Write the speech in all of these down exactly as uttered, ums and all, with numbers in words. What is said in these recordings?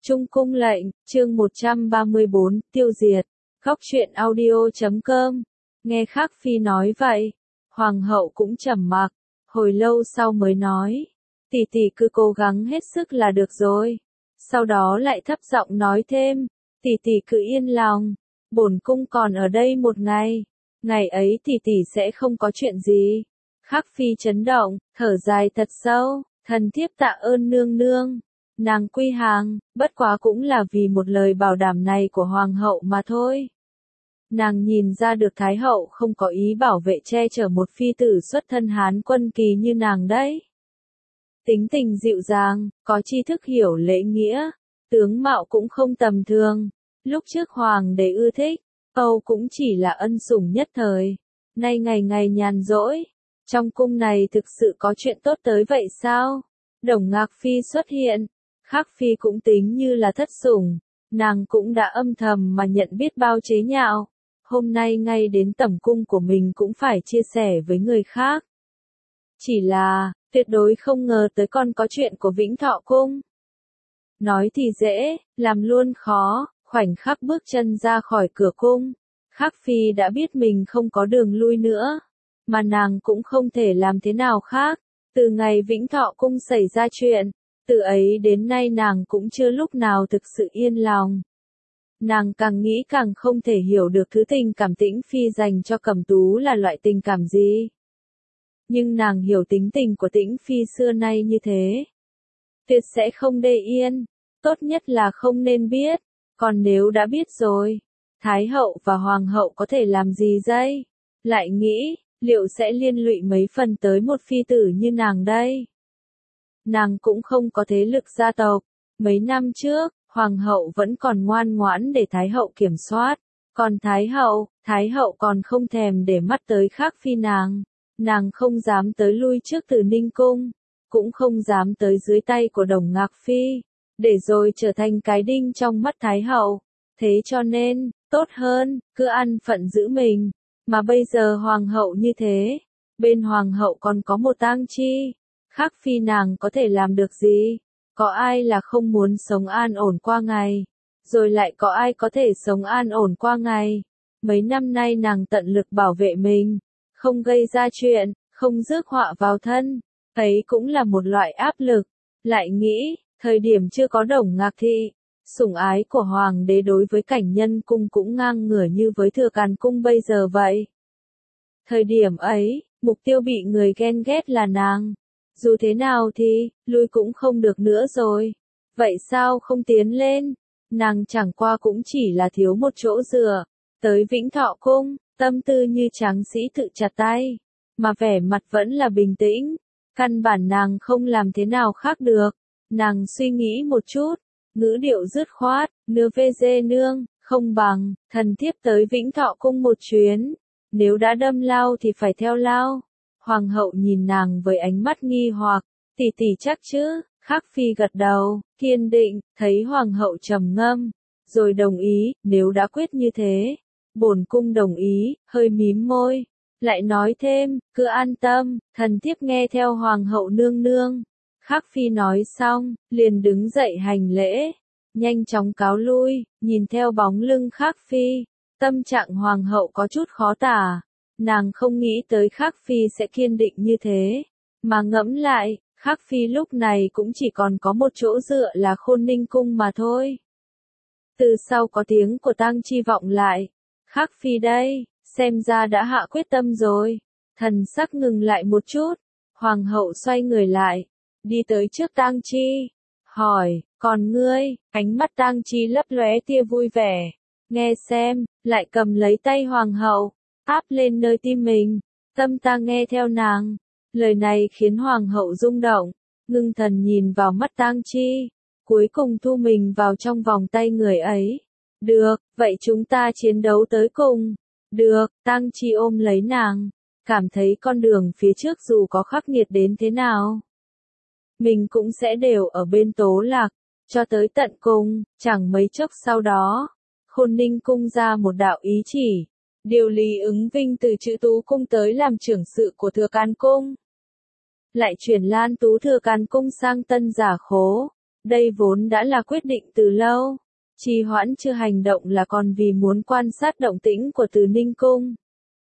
Trung cung lệnh, chương một trăm ba mươi bốn, tiêu diệt. Góc truyện audio chấm com. Nghe Khắc Phi nói vậy, hoàng hậu cũng trầm mặc, hồi lâu sau mới nói, tỷ tỷ cứ cố gắng hết sức là được rồi. Sau đó lại thấp giọng nói thêm, tỷ tỷ cứ yên lòng, bổn cung còn ở đây một ngày, ngày ấy tỷ tỷ sẽ không có chuyện gì. Khắc Phi chấn động, thở dài thật sâu, thần thiếp tạ ơn nương nương. Nàng quy hàng, bất quá cũng là vì một lời bảo đảm này của hoàng hậu mà thôi. Nàng nhìn ra được Thái hậu không có ý bảo vệ che chở một phi tử xuất thân Hán quân kỳ như nàng đấy. Tính tình dịu dàng, có tri thức hiểu lễ nghĩa, tướng mạo cũng không tầm thường. Lúc trước hoàng đế ưa thích, Âu cũng chỉ là ân sủng nhất thời. Nay ngày ngày nhàn rỗi, trong cung này thực sự có chuyện tốt tới vậy sao? Đồng Ngạc Phi xuất hiện. Khắc Phi cũng tính như là thất sủng, nàng cũng đã âm thầm mà nhận biết bao chế nhạo, hôm nay ngay đến tẩm cung của mình cũng phải chia sẻ với người khác. Chỉ là, tuyệt đối không ngờ tới còn có chuyện của Vĩnh Thọ Cung. Nói thì dễ, làm luôn khó, khoảnh khắc bước chân ra khỏi cửa cung, Khắc Phi đã biết mình không có đường lui nữa, mà nàng cũng không thể làm thế nào khác, từ ngày Vĩnh Thọ Cung xảy ra chuyện. Từ ấy đến nay nàng cũng chưa lúc nào thực sự yên lòng. Nàng càng nghĩ càng không thể hiểu được thứ tình cảm Tĩnh Phi dành cho Cẩm Tú là loại tình cảm gì. Nhưng nàng hiểu tính tình của Tĩnh Phi xưa nay như thế. Tuyệt sẽ không để yên, tốt nhất là không nên biết, còn nếu đã biết rồi, Thái hậu và Hoàng hậu có thể làm gì đây? Lại nghĩ, liệu sẽ liên lụy mấy phần tới một phi tử như nàng đây? Nàng cũng không có thế lực gia tộc, mấy năm trước, hoàng hậu vẫn còn ngoan ngoãn để Thái hậu kiểm soát, còn Thái hậu, Thái hậu còn không thèm để mắt tới Khắc Phi nàng, nàng không dám tới lui trước Từ Ninh Cung, cũng không dám tới dưới tay của Đồng Ngạc Phi, để rồi trở thành cái đinh trong mắt Thái hậu, thế cho nên, tốt hơn, cứ ăn phận giữ mình, mà bây giờ hoàng hậu như thế, bên hoàng hậu còn có một tang chi. Khắc Phi nàng có thể làm được gì? Có ai là không muốn sống an ổn qua ngày? Rồi lại có ai có thể sống an ổn qua ngày? Mấy năm nay nàng tận lực bảo vệ mình, không gây ra chuyện, không rước họa vào thân. Ấy cũng là một loại áp lực. Lại nghĩ, thời điểm chưa có Đồng Ngạc Thị, sủng ái của hoàng đế đối với Cảnh Nhân Cung cũng ngang ngửa như với Thừa Càn Cung bây giờ vậy. Thời điểm ấy, mục tiêu bị người ghen ghét là nàng. Dù thế nào thì, lui cũng không được nữa rồi. Vậy sao không tiến lên? Nàng chẳng qua cũng chỉ là thiếu một chỗ dựa. Tới Vĩnh Thọ Cung, tâm tư như tráng sĩ tự chặt tay. Mà vẻ mặt vẫn là bình tĩnh. Căn bản nàng không làm thế nào khác được. Nàng suy nghĩ một chút. Ngữ điệu dứt khoát, nưa vê dê nương, không bằng, thần thiếp tới Vĩnh Thọ Cung một chuyến. Nếu đã đâm lao thì phải theo lao. Hoàng hậu nhìn nàng với ánh mắt nghi hoặc, tỷ tỷ chắc chứ? Khắc Phi gật đầu, kiên định, thấy hoàng hậu trầm ngâm, rồi đồng ý, nếu đã quyết như thế, bổn cung đồng ý, hơi mím môi, lại nói thêm, cứ an tâm, thần thiếp nghe theo hoàng hậu nương nương. Khắc Phi nói xong, liền đứng dậy hành lễ, nhanh chóng cáo lui, nhìn theo bóng lưng Khắc Phi, tâm trạng hoàng hậu có chút khó tả. Nàng không nghĩ tới Khắc Phi sẽ kiên định như thế, mà ngẫm lại, Khắc Phi lúc này cũng chỉ còn có một chỗ dựa là Khôn Ninh Cung mà thôi. Từ sau có tiếng của tang chi vọng lại, Khắc Phi đây, xem ra đã hạ quyết tâm rồi. Thần sắc ngừng lại một chút, hoàng hậu xoay người lại, đi tới trước tang chi, hỏi, còn ngươi? Ánh mắt tang chi lấp lóe tia vui vẻ, nghe xem, lại cầm lấy tay hoàng hậu, áp lên nơi tim mình, tâm ta nghe theo nàng. Lời này khiến hoàng hậu rung động, ngưng thần nhìn vào mắt tang chi, cuối cùng thu mình vào trong vòng tay người ấy. Được, vậy chúng ta chiến đấu tới cùng. Được, tang chi ôm lấy nàng, cảm thấy con đường phía trước dù có khắc nghiệt đến thế nào, mình cũng sẽ đều ở bên Tố Lạc, cho tới tận cùng. Chẳng mấy chốc sau đó, Khôn Ninh Cung ra một đạo ý chỉ. Điều Lý Ứng Vinh từ Trữ Tú Cung tới làm trưởng sự của Thừa Càn Cung. Lại chuyển Lan Tú Thừa Càn Cung sang Tân Giả Khố. Đây vốn đã là quyết định từ lâu. Trì hoãn chưa hành động là còn vì muốn quan sát động tĩnh của Từ Ninh Cung.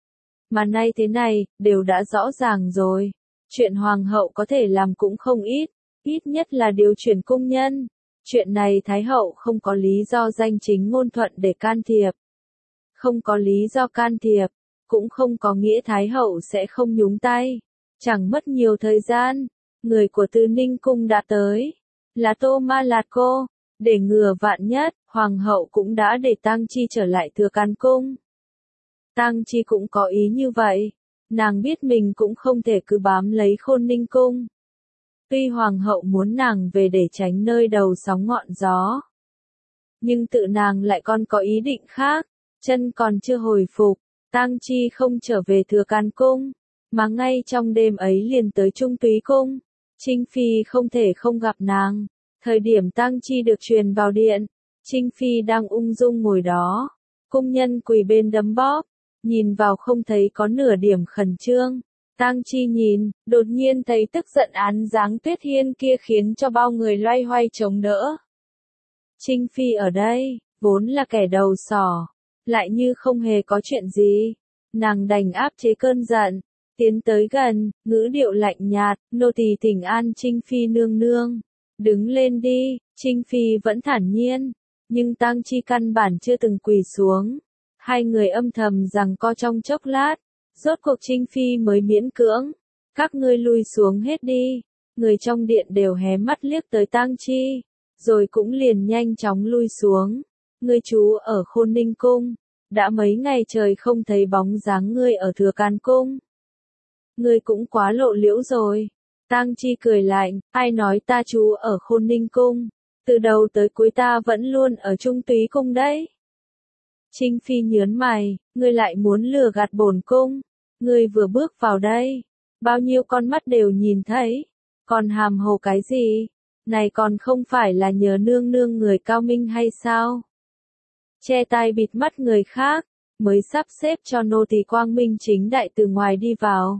Mà nay thế này, đều đã rõ ràng rồi. Chuyện hoàng hậu có thể làm cũng không ít, ít nhất là điều chuyển cung nhân. Chuyện này Thái hậu không có lý do danh chính ngôn thuận để can thiệp. Không có lý do can thiệp, cũng không có nghĩa Thái hậu sẽ không nhúng tay. Chẳng mất nhiều thời gian, người của Từ Ninh Cung đã tới. Là Tô Ma Lạt Cô. Để ngừa vạn nhất, hoàng hậu cũng đã để Tang Chi trở lại Thừa Can Cung. Tang Chi cũng có ý như vậy. Nàng biết mình cũng không thể cứ bám lấy Khôn Ninh Cung. Tuy hoàng hậu muốn nàng về để tránh nơi đầu sóng ngọn gió, nhưng tự nàng lại còn có ý định khác. Chân còn chưa hồi phục, Tang Chi không trở về Thừa Can Cung, mà ngay trong đêm ấy liền tới Trung Túy Cung. Trinh Phi không thể không gặp nàng. Thời điểm Tang Chi được truyền vào điện, Trinh Phi đang ung dung ngồi đó. Cung nhân quỳ bên đấm bóp, nhìn vào không thấy có nửa điểm khẩn trương. Tang Chi nhìn, đột nhiên thấy tức giận án dáng Tuyết Hiên kia khiến cho bao người loay hoay chống đỡ. Trinh Phi ở đây, vốn là kẻ đầu sỏ, lại như không hề có chuyện gì. Nàng đành áp chế cơn giận, tiến tới gần, ngữ điệu lạnh nhạt, nô tỳ thỉnh an Trinh Phi nương nương. Đứng lên đi. Trinh Phi vẫn thản nhiên, nhưng Tang Chi căn bản chưa từng quỳ xuống. Hai người âm thầm giằng co trong chốc lát, rốt cuộc Trinh Phi mới miễn cưỡng. Các ngươi lui xuống hết đi. Người trong điện đều hé mắt liếc tới Tang Chi, rồi cũng liền nhanh chóng lui xuống. Ngươi trú ở Khôn Ninh Cung, đã mấy ngày trời không thấy bóng dáng ngươi ở Thừa Can Cung. Ngươi cũng quá lộ liễu rồi. Tang Chi cười lạnh, ai nói ta trú ở Khôn Ninh Cung, từ đầu tới cuối ta vẫn luôn ở Trung Túy Cung đấy. Trinh Phi nhớn mày, ngươi lại muốn lừa gạt bổn cung. Ngươi vừa bước vào đây, bao nhiêu con mắt đều nhìn thấy, còn hàm hồ cái gì? Này còn không phải là nhờ nương nương người cao minh hay sao? Che tai bịt mắt người khác, mới sắp xếp cho nô tỳ quang minh chính đại từ ngoài đi vào.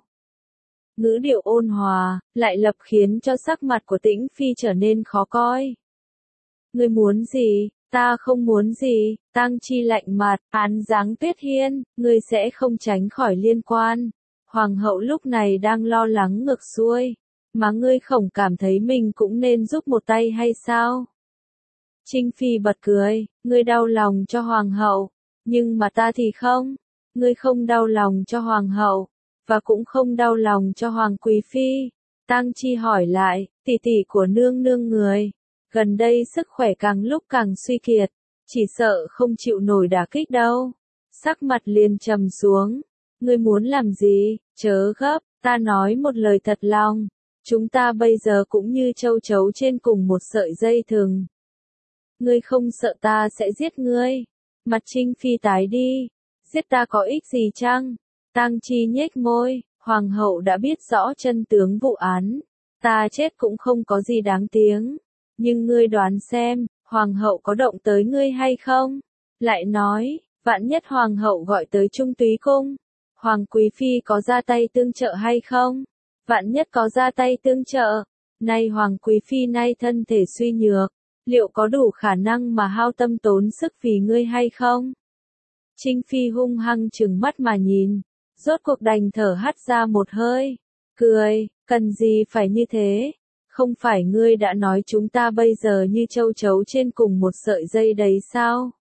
Ngữ điệu ôn hòa, lại lập khiến cho sắc mặt của Tĩnh Phi trở nên khó coi. Ngươi muốn gì? Ta không muốn gì. Tang Chi lạnh mặt, án dáng Tuyết Hiên, ngươi sẽ không tránh khỏi liên quan. Hoàng hậu lúc này đang lo lắng ngược xuôi, mà ngươi không cảm thấy mình cũng nên giúp một tay hay sao? Trinh Phi bật cười, ngươi đau lòng cho hoàng hậu, nhưng mà ta thì không. Ngươi không đau lòng cho hoàng hậu, và cũng không đau lòng cho hoàng quý phi. Tang Chi hỏi lại, tỷ tỷ của nương nương người, gần đây sức khỏe càng lúc càng suy kiệt, chỉ sợ không chịu nổi đả kích đâu. Sắc mặt liền trầm xuống, ngươi muốn làm gì? Chớ gấp, ta nói một lời thật lòng, chúng ta bây giờ cũng như châu chấu trên cùng một sợi dây thừng. Ngươi không sợ ta sẽ giết ngươi? Mặt Trinh Phi tái đi, giết ta có ích gì chăng? Tang Chi nhếch môi, hoàng hậu đã biết rõ chân tướng vụ án, ta chết cũng không có gì đáng tiếng, nhưng ngươi đoán xem, hoàng hậu có động tới ngươi hay không? Lại nói, vạn nhất hoàng hậu gọi tới Trung Túy Cung, hoàng quý phi có ra tay tương trợ hay không? Vạn nhất có ra tay tương trợ, nay hoàng quý phi nay thân thể suy nhược, liệu có đủ khả năng mà hao tâm tốn sức vì ngươi hay không? Trinh Phi hung hăng trừng mắt mà nhìn, rốt cuộc đành thở hắt ra một hơi, cười, cần gì phải như thế? Không phải ngươi đã nói chúng ta bây giờ như châu chấu trên cùng một sợi dây đấy sao?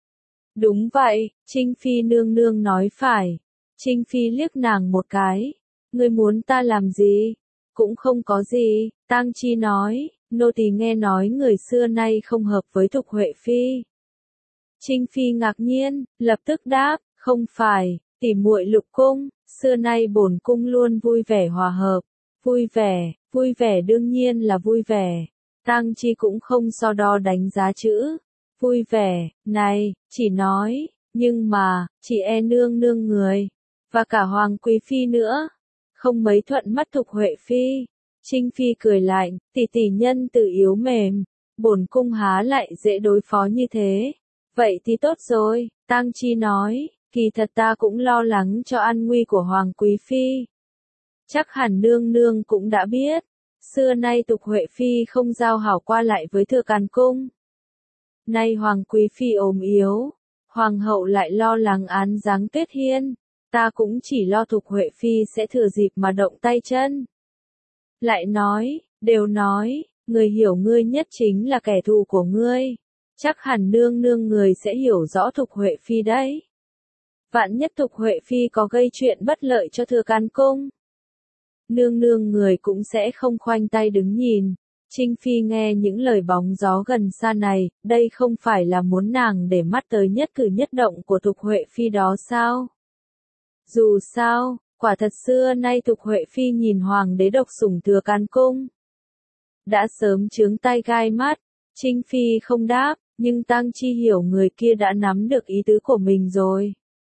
Đúng vậy, Trinh Phi nương nương nói phải. Trinh Phi liếc nàng một cái, ngươi muốn ta làm gì? Cũng không có gì. Tang Chi nói, nô tỳ nghe nói người xưa nay không hợp với Thục Huệ Phi. Trinh Phi ngạc nhiên, lập tức đáp, không phải, tỉ muội Lục cung, xưa nay bổn cung luôn vui vẻ hòa hợp. Vui vẻ, vui vẻ đương nhiên là vui vẻ. Tang Chi cũng không so đo đánh giá chữ vui vẻ này, chỉ nói, nhưng mà, chỉ e nương nương người, và cả hoàng quý phi nữa, không mấy thuận mắt Thục Huệ Phi. Trinh Phi cười lạnh, tỷ tỷ nhân từ yếu mềm, bổn cung há lại dễ đối phó như thế. Vậy thì tốt rồi, Tang Chi nói, kỳ thật ta cũng lo lắng cho an nguy của hoàng quý phi. Chắc hẳn nương nương cũng đã biết, Xưa nay Tục Huệ Phi không giao hảo qua lại với Thừa Càn Cung. Nay Hoàng Quý Phi ốm yếu, Hoàng hậu lại lo lắng án giáng Tuyết Hiên, ta cũng chỉ lo Tục Huệ Phi sẽ thừa dịp mà động tay chân. Lại nói, đều nói, người hiểu ngươi nhất chính là kẻ thù của ngươi. Chắc hẳn nương nương người sẽ hiểu rõ Tục Huệ Phi đấy. Vạn nhất Tục Huệ Phi có gây chuyện bất lợi cho Thừa Càn Cung, nương nương người cũng sẽ không khoanh tay đứng nhìn. Trinh Phi nghe những lời bóng gió gần xa này, đây không phải là muốn nàng để mắt tới nhất cử nhất động của Tục Huệ Phi đó sao? Dù sao, quả thật xưa nay Tục Huệ Phi nhìn Hoàng đế độc sủng Thừa Càn Cung đã sớm chướng tay gai mắt. Trinh Phi không đáp, nhưng Tang Chi hiểu người kia đã nắm được ý tứ của mình rồi.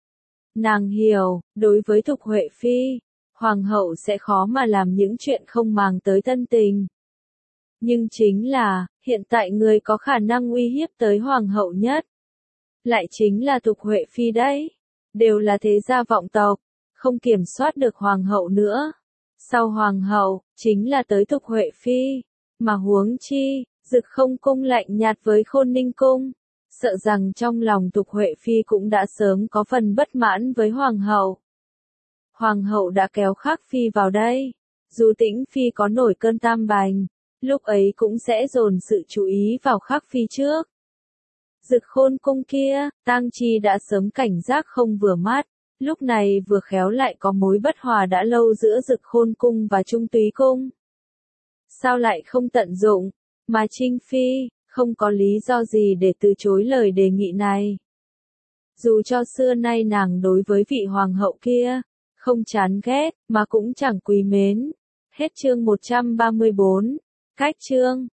Nàng hiểu, đối với Tục Huệ Phi, Hoàng hậu sẽ khó mà làm những chuyện không màng tới thân tình. Nhưng chính là, hiện tại người có khả năng uy hiếp tới Hoàng hậu nhất, lại chính là Tục Huệ Phi đấy. Đều là thế gia vọng tộc, không kiểm soát được Hoàng hậu nữa. Sau Hoàng hậu, chính là tới Tục Huệ Phi. Mà huống chi, Dực Không Cung lạnh nhạt với Khôn Ninh Cung, sợ rằng trong lòng Tục Huệ Phi cũng đã sớm có phần bất mãn với Hoàng hậu. Hoàng hậu đã kéo Khắc Phi vào đây, dù Tĩnh Phi có nổi cơn tam bành, lúc ấy cũng sẽ dồn sự chú ý vào Khắc Phi trước. Dực Khôn Cung kia, Tang Chi đã sớm cảnh giác không vừa mắt, lúc này vừa khéo lại có mối bất hòa đã lâu giữa Dực Khôn Cung và Trung Túy Cung. Sao lại không tận dụng, mà Trinh Phi, không có lý do gì để từ chối lời đề nghị này. Dù cho xưa nay nàng đối với vị hoàng hậu kia, không chán ghét, mà cũng chẳng quý mến. Hết chương một trăm ba mươi bốn, cách chương.